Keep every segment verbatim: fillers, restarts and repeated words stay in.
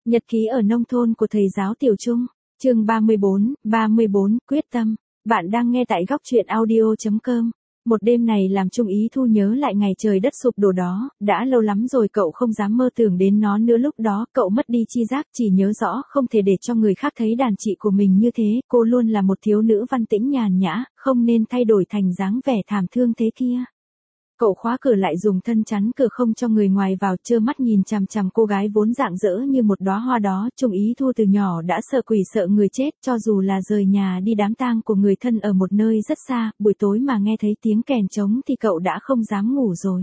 Nhật ký ở nông thôn của thầy giáo Tiểu Trung, chương ba mươi bốn, ba mươi bốn, quyết tâm. Bạn đang nghe tại góc truyện audio chấm com. Một đêm này làm Trung Ý Thu nhớ lại ngày trời đất sụp đổ đó, đã lâu lắm rồi cậu không dám mơ tưởng đến nó nữa. Lúc đó cậu mất đi chi giác, chỉ nhớ rõ không thể để cho người khác thấy đàn chị của mình như thế. Cô luôn là một thiếu nữ văn tĩnh nhàn nhã, không nên thay đổi thành dáng vẻ thảm thương thế kia. Cậu khóa cửa lại, dùng thân chắn cửa không cho người ngoài vào, trơ mắt nhìn chằm chằm cô gái vốn rạng rỡ như một đóa hoa đó. Trung Ý Thu từ nhỏ đã sợ quỷ sợ người chết, cho dù là rời nhà đi đám tang của người thân ở một nơi rất xa, buổi tối mà nghe thấy tiếng kèn trống thì cậu đã không dám ngủ rồi.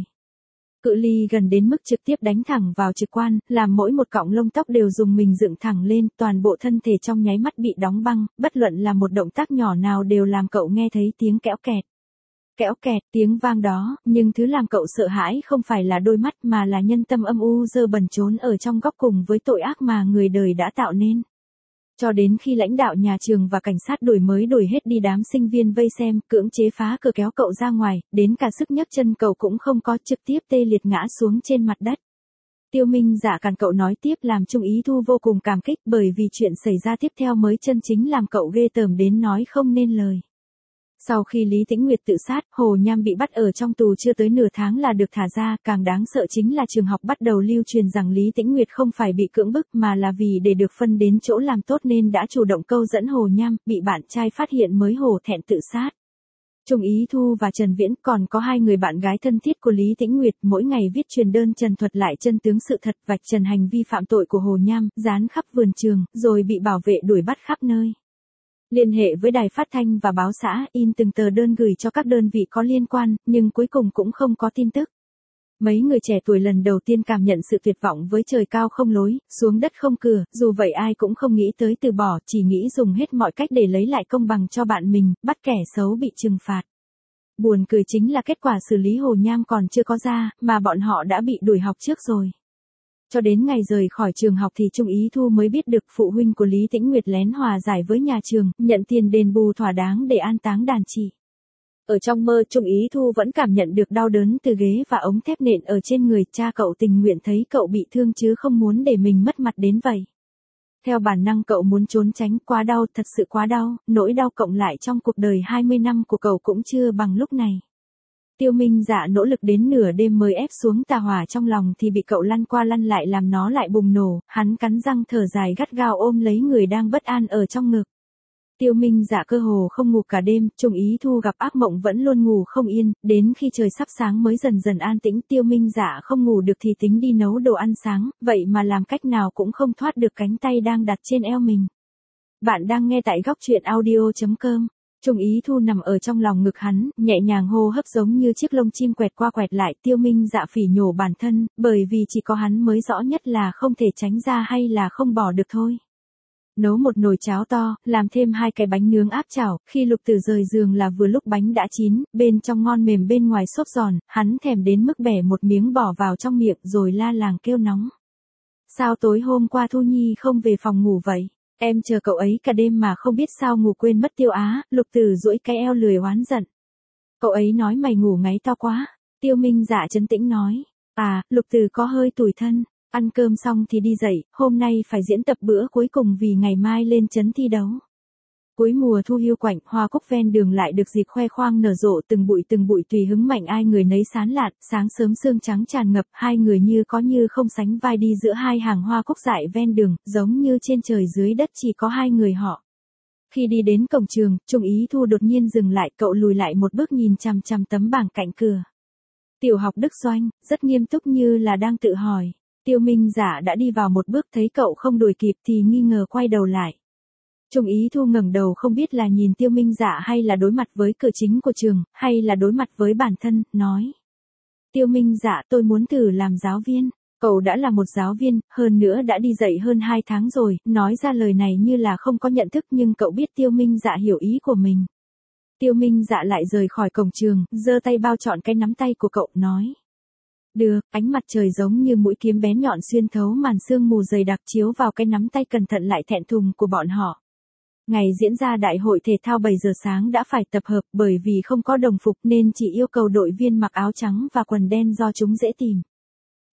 Cự ly gần đến mức trực tiếp đánh thẳng vào trực quan, làm mỗi một cọng lông tóc đều dùng mình dựng thẳng lên, toàn bộ thân thể trong nháy mắt bị đóng băng, bất luận là một động tác nhỏ nào đều làm cậu nghe thấy tiếng kẽo kẹt. Kẽo kẹt, tiếng vang đó, nhưng thứ làm cậu sợ hãi không phải là đôi mắt mà là nhân tâm âm u dơ bẩn trốn ở trong góc cùng với tội ác mà người đời đã tạo nên. Cho đến khi lãnh đạo nhà trường và cảnh sát đuổi mới đuổi hết đi đám sinh viên vây xem, cưỡng chế phá cửa kéo cậu ra ngoài, đến cả sức nhấc chân cậu cũng không có, trực tiếp tê liệt ngã xuống trên mặt đất. Tiêu Minh Dạ cản cậu nói tiếp làm Trung Ý Thu vô cùng cảm kích, bởi vì chuyện xảy ra tiếp theo mới chân chính làm cậu ghê tởm đến nói không nên lời. Sau khi Lý Tĩnh Nguyệt tự sát, Hồ Nham bị bắt ở trong tù chưa tới nửa tháng là được thả ra, càng đáng sợ chính là trường học bắt đầu lưu truyền rằng Lý Tĩnh Nguyệt không phải bị cưỡng bức mà là vì để được phân đến chỗ làm tốt nên đã chủ động câu dẫn Hồ Nham, bị bạn trai phát hiện mới hổ thẹn tự sát. Trung Ý Thu và Trần Viễn còn có hai người bạn gái thân thiết của Lý Tĩnh Nguyệt, mỗi ngày viết truyền đơn trần thuật lại chân tướng sự thật, vạch trần hành vi phạm tội của Hồ Nham, dán khắp vườn trường, rồi bị bảo vệ đuổi bắt khắp nơi. Liên hệ với đài phát thanh và báo xã, in từng tờ đơn gửi cho các đơn vị có liên quan, nhưng cuối cùng cũng không có tin tức. Mấy người trẻ tuổi lần đầu tiên cảm nhận sự tuyệt vọng với trời cao không lối, xuống đất không cửa, dù vậy ai cũng không nghĩ tới từ bỏ, chỉ nghĩ dùng hết mọi cách để lấy lại công bằng cho bạn mình, bắt kẻ xấu bị trừng phạt. Buồn cười chính là kết quả xử lý Hồ Nham còn chưa có ra, mà bọn họ đã bị đuổi học trước rồi. Cho đến ngày rời khỏi trường học thì Trung Ý Thu mới biết được phụ huynh của Lý Tĩnh Nguyệt lén hòa giải với nhà trường, nhận tiền đền bù thỏa đáng để an táng đàn chị. Ở trong mơ, Trung Ý Thu vẫn cảm nhận được đau đớn từ ghế và ống thép nện ở trên người. Cha cậu tình nguyện thấy cậu bị thương chứ không muốn để mình mất mặt đến vậy. Theo bản năng cậu muốn trốn tránh, quá đau, thật sự quá đau, nỗi đau cộng lại trong cuộc đời hai mươi năm của cậu cũng chưa bằng lúc này. Tiêu Minh Dạ nỗ lực đến nửa đêm mới ép xuống tà hỏa trong lòng thì bị cậu lăn qua lăn lại làm nó lại bùng nổ, hắn cắn răng thở dài gắt gao ôm lấy người đang bất an ở trong ngực. Tiêu Minh Dạ cơ hồ không ngủ cả đêm, Trung Ý Thu gặp ác mộng vẫn luôn ngủ không yên, đến khi trời sắp sáng mới dần dần an tĩnh. Tiêu Minh Dạ không ngủ được thì tính đi nấu đồ ăn sáng, vậy mà làm cách nào cũng không thoát được cánh tay đang đặt trên eo mình. Bạn đang nghe tại góc truyện audio chấm com. Trung Ý Thu nằm ở trong lòng ngực hắn, nhẹ nhàng hô hấp giống như chiếc lông chim quẹt qua quẹt lại. Tiêu Minh Dạ phỉ nhổ bản thân, bởi vì chỉ có hắn mới rõ nhất là không thể tránh ra hay là không bỏ được thôi. Nấu một nồi cháo to, làm thêm hai cái bánh nướng áp chảo, khi Lục Tử rời giường là vừa lúc bánh đã chín, bên trong ngon mềm bên ngoài xốp giòn, hắn thèm đến mức bẻ một miếng bỏ vào trong miệng rồi la làng kêu nóng. Sao tối hôm qua Thu Nhi không về phòng ngủ vậy? Em chờ cậu ấy cả đêm mà không biết sao ngủ quên mất Tiêu Á. Lục Tử duỗi cái eo lười oán giận. Cậu ấy nói mày ngủ ngáy to quá. Tiêu Minh Dạ trấn tĩnh nói. À, Lục Tử có hơi tủi thân. Ăn cơm xong thì đi dậy, hôm nay phải diễn tập bữa cuối cùng vì ngày mai lên trấn thi đấu. Cuối mùa thu hiu quạnh, hoa cúc ven đường lại được dịp khoe khoang nở rộ, từng bụi từng bụi tùy hứng mạnh ai người nấy sán lạn, sáng sớm sương trắng tràn ngập, hai người như có như không sánh vai đi giữa hai hàng hoa cúc dại ven đường, giống như trên trời dưới đất chỉ có hai người họ. Khi đi đến cổng trường, Trung Ý Thu đột nhiên dừng lại, cậu lùi lại một bước nhìn chằm chằm tấm bảng cạnh cửa. Tiểu học Đức Doanh, rất nghiêm túc như là đang tự hỏi. Tiêu Minh Dạ đã đi vào một bước, thấy cậu không đuổi kịp thì nghi ngờ quay đầu lại. Trung Ý Thu ngẩng đầu không biết là nhìn Tiêu Minh Dạ hay là đối mặt với cửa chính của trường, hay là đối mặt với bản thân, nói. Tiêu Minh Dạ, tôi muốn thử làm giáo viên. Cậu đã là một giáo viên, hơn nữa đã đi dạy hơn hai tháng rồi, nói ra lời này như là không có nhận thức nhưng cậu biết Tiêu Minh Dạ hiểu ý của mình. Tiêu Minh Dạ lại rời khỏi cổng trường, giơ tay bao trọn cái nắm tay của cậu, nói. Được, ánh mặt trời giống như mũi kiếm bén nhọn xuyên thấu màn sương mù dày đặc chiếu vào cái nắm tay cẩn thận lại thẹn thùng của bọn họ. Ngày diễn ra đại hội thể thao bảy giờ sáng đã phải tập hợp, bởi vì không có đồng phục nên chỉ yêu cầu đội viên mặc áo trắng và quần đen do chúng dễ tìm.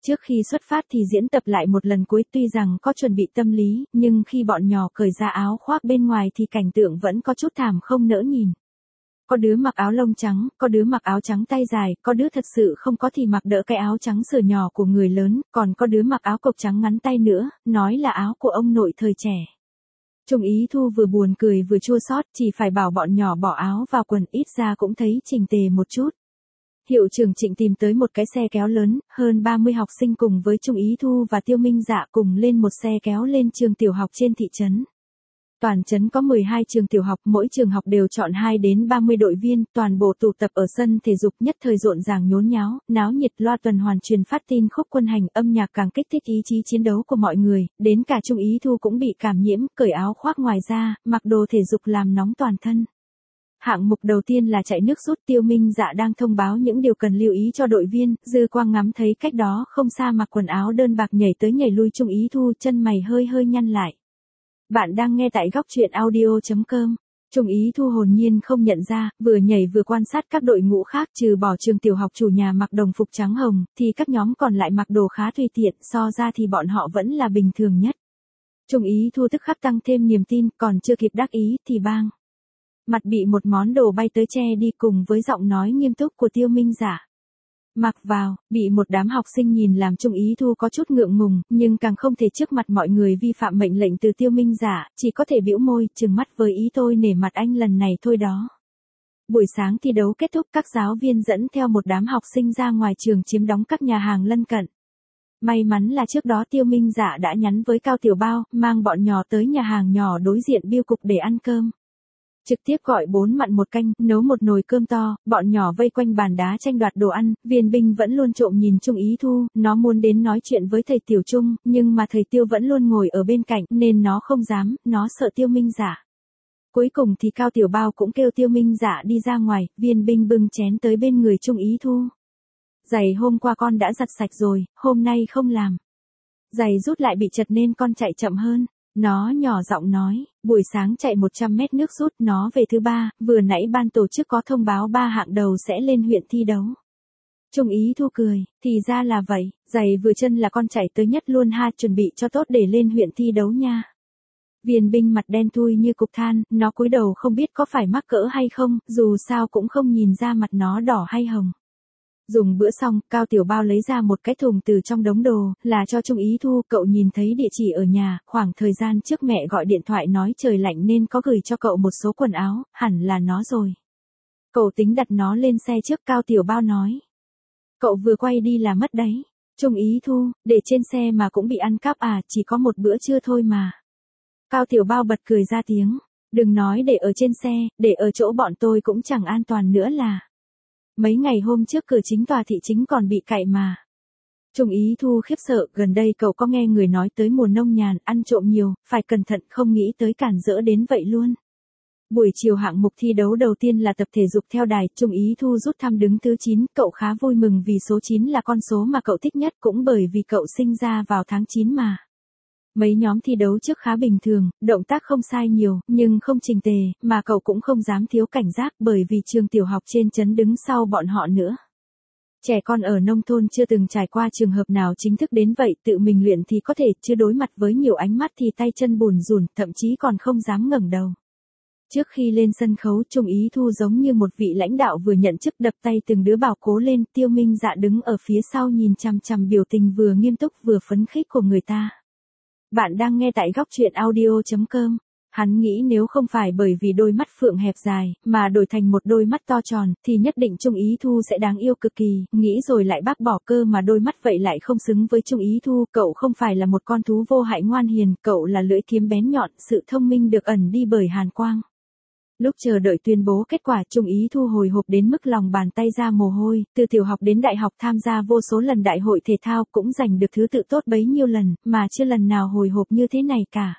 Trước khi xuất phát thì diễn tập lại một lần cuối, tuy rằng có chuẩn bị tâm lý, nhưng khi bọn nhỏ cởi ra áo khoác bên ngoài thì cảnh tượng vẫn có chút thảm không nỡ nhìn. Có đứa mặc áo lông trắng, có đứa mặc áo trắng tay dài, có đứa thật sự không có thì mặc đỡ cái áo trắng sửa nhỏ của người lớn, còn có đứa mặc áo cộc trắng ngắn tay nữa, nói là áo của ông nội thời trẻ. Trung Ý Thu vừa buồn cười vừa chua xót, chỉ phải bảo bọn nhỏ bỏ áo vào quần, ít ra cũng thấy chỉnh tề một chút. Hiệu trưởng Trịnh tìm tới một cái xe kéo lớn, hơn ba mươi học sinh cùng với Trung Ý Thu và Tiêu Minh Dạ cùng lên một xe kéo lên trường tiểu học trên thị trấn. Toàn trấn có mười hai trường tiểu học, mỗi trường học đều chọn hai đến ba mươi đội viên, toàn bộ tụ tập ở sân thể dục, nhất thời rộn ràng nhốn nháo, náo nhiệt, loa tuần hoàn truyền phát tin khúc quân hành, âm nhạc càng kích thích ý chí chiến đấu của mọi người, đến cả Trung Ý Thu cũng bị cảm nhiễm, cởi áo khoác ngoài ra, mặc đồ thể dục làm nóng toàn thân. Hạng mục đầu tiên là chạy nước rút, Tiêu Minh Dạ đang thông báo những điều cần lưu ý cho đội viên, dư quang ngắm thấy cách đó không xa mặc quần áo đơn bạc nhảy tới nhảy lui Trung Ý Thu, chân mày hơi hơi nhăn lại. Bạn đang nghe tại góc truyện audio chấm com. Trung Ý Thu hồn nhiên không nhận ra, vừa nhảy vừa quan sát các đội ngũ khác, trừ bỏ trường tiểu học chủ nhà mặc đồng phục trắng hồng, thì các nhóm còn lại mặc đồ khá tùy tiện, so ra thì bọn họ vẫn là bình thường nhất. Trung Ý Thu tức khắc tăng thêm niềm tin, còn chưa kịp đắc ý thì bang. Mặt bị một món đồ bay tới che đi, cùng với giọng nói nghiêm túc của Tiêu Minh Dạ. Mặc vào, bị một đám học sinh nhìn làm Trung Ý Thu có chút ngượng ngùng, nhưng càng không thể trước mặt mọi người vi phạm mệnh lệnh từ Tiêu Minh Dạ, chỉ có thể bĩu môi, trừng mắt với ý tôi nể mặt anh lần này thôi đó. Buổi sáng thi đấu kết thúc, các giáo viên dẫn theo một đám học sinh ra ngoài trường chiếm đóng các nhà hàng lân cận. May mắn là trước đó Tiêu Minh Dạ đã nhắn với Cao Tiểu Bao, mang bọn nhỏ tới nhà hàng nhỏ đối diện bưu cục để ăn cơm. Trực tiếp gọi bốn mặn một canh, nấu một nồi cơm to, bọn nhỏ vây quanh bàn đá tranh đoạt đồ ăn, Viên Binh vẫn luôn trộm nhìn Trung Ý Thu, nó muốn đến nói chuyện với thầy Tiểu Trung, nhưng mà thầy Tiêu vẫn luôn ngồi ở bên cạnh, nên nó không dám, nó sợ Tiêu Minh Dạ. Cuối cùng thì Cao Tiểu Bao cũng kêu Tiêu Minh Dạ đi ra ngoài, Viên Binh bưng chén tới bên người Trung Ý Thu. Giày hôm qua con đã giặt sạch rồi, hôm nay không làm. Giày rút lại bị chật nên con chạy chậm hơn. Nó nhỏ giọng nói, buổi sáng chạy một trăm mét nước rút, nó về thứ ba, vừa nãy ban tổ chức có thông báo ba hạng đầu sẽ lên huyện thi đấu. Trung Ý Thu cười, thì ra là vậy, giày vừa chân là con chạy tới nhất luôn ha, chuẩn bị cho tốt để lên huyện thi đấu nha. Viên Binh mặt đen thui như cục than, nó cúi đầu không biết có phải mắc cỡ hay không, dù sao cũng không nhìn ra mặt nó đỏ hay hồng. Dùng bữa xong, Cao Tiểu Bao lấy ra một cái thùng từ trong đống đồ, là cho Trung Ý Thu, cậu nhìn thấy địa chỉ ở nhà, khoảng thời gian trước mẹ gọi điện thoại nói trời lạnh nên có gửi cho cậu một số quần áo, hẳn là nó rồi. Cậu tính đặt nó lên xe trước, Cao Tiểu Bao nói. Cậu vừa quay đi là mất đấy. Trung Ý Thu, để trên xe mà cũng bị ăn cắp à, chỉ có một bữa trưa thôi mà. Cao Tiểu Bao bật cười ra tiếng, đừng nói để ở trên xe, để ở chỗ bọn tôi cũng chẳng an toàn nữa là. Mấy ngày hôm trước cửa chính tòa thị chính còn bị cậy mà. Trung Ý Thu khiếp sợ, gần đây cậu có nghe người nói tới mùa nông nhàn, ăn trộm nhiều, phải cẩn thận, không nghĩ tới cản rỡ đến vậy luôn. Buổi chiều hạng mục thi đấu đầu tiên là tập thể dục theo đài, Trung Ý Thu rút thăm đứng thứ chín, cậu khá vui mừng vì số chín là con số mà cậu thích nhất, cũng bởi vì cậu sinh ra vào tháng chín mà. Mấy nhóm thi đấu trước khá bình thường, động tác không sai nhiều, nhưng không chỉnh tề, mà cậu cũng không dám thiếu cảnh giác bởi vì trường tiểu học trên trấn đứng sau bọn họ nữa. Trẻ con ở nông thôn chưa từng trải qua trường hợp nào chính thức đến vậy, tự mình luyện thì có thể, chứ đối mặt với nhiều ánh mắt thì tay chân bùn rùn, thậm chí còn không dám ngẩng đầu. Trước khi lên sân khấu, Trung Ý Thu giống như một vị lãnh đạo vừa nhận chức, đập tay từng đứa bảo cố lên, Tiêu Minh Dạ đứng ở phía sau nhìn chằm chằm biểu tình vừa nghiêm túc vừa phấn khích của người ta. Bạn đang nghe tại góc truyện audio chấm com. Hắn nghĩ nếu không phải bởi vì đôi mắt phượng hẹp dài, mà đổi thành một đôi mắt to tròn, thì nhất định Trung Ý Thu sẽ đáng yêu cực kỳ, nghĩ rồi lại bác bỏ, cơ mà đôi mắt vậy lại không xứng với Trung Ý Thu, cậu không phải là một con thú vô hại ngoan hiền, cậu là lưỡi kiếm bén nhọn, sự thông minh được ẩn đi bởi hàn quang. Lúc chờ đợi tuyên bố kết quả, Trung Ý Thu hồi hộp đến mức lòng bàn tay ra mồ hôi, từ tiểu học đến đại học tham gia vô số lần đại hội thể thao, cũng giành được thứ tự tốt bấy nhiêu lần, mà chưa lần nào hồi hộp như thế này cả.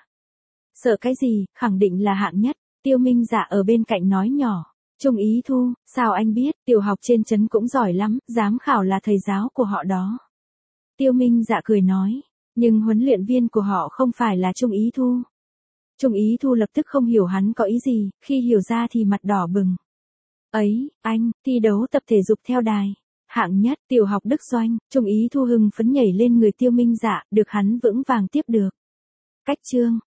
Sợ cái gì, khẳng định là hạng nhất. Tiêu Minh Dạ ở bên cạnh nói nhỏ. Trung Ý Thu, sao anh biết, tiểu học trên trấn cũng giỏi lắm, giám khảo là thầy giáo của họ đó. Tiêu Minh Dạ cười nói, nhưng huấn luyện viên của họ không phải là Trung Ý Thu. Trung Ý Thu lập tức không hiểu hắn có ý gì, khi hiểu ra thì mặt đỏ bừng. Ấy, anh, thi đấu tập thể dục theo đài. Hạng nhất, tiểu học Đức Doanh, Trung Ý Thu hưng phấn nhảy lên người Tiêu Minh Dạ, được hắn vững vàng tiếp được. Cách chương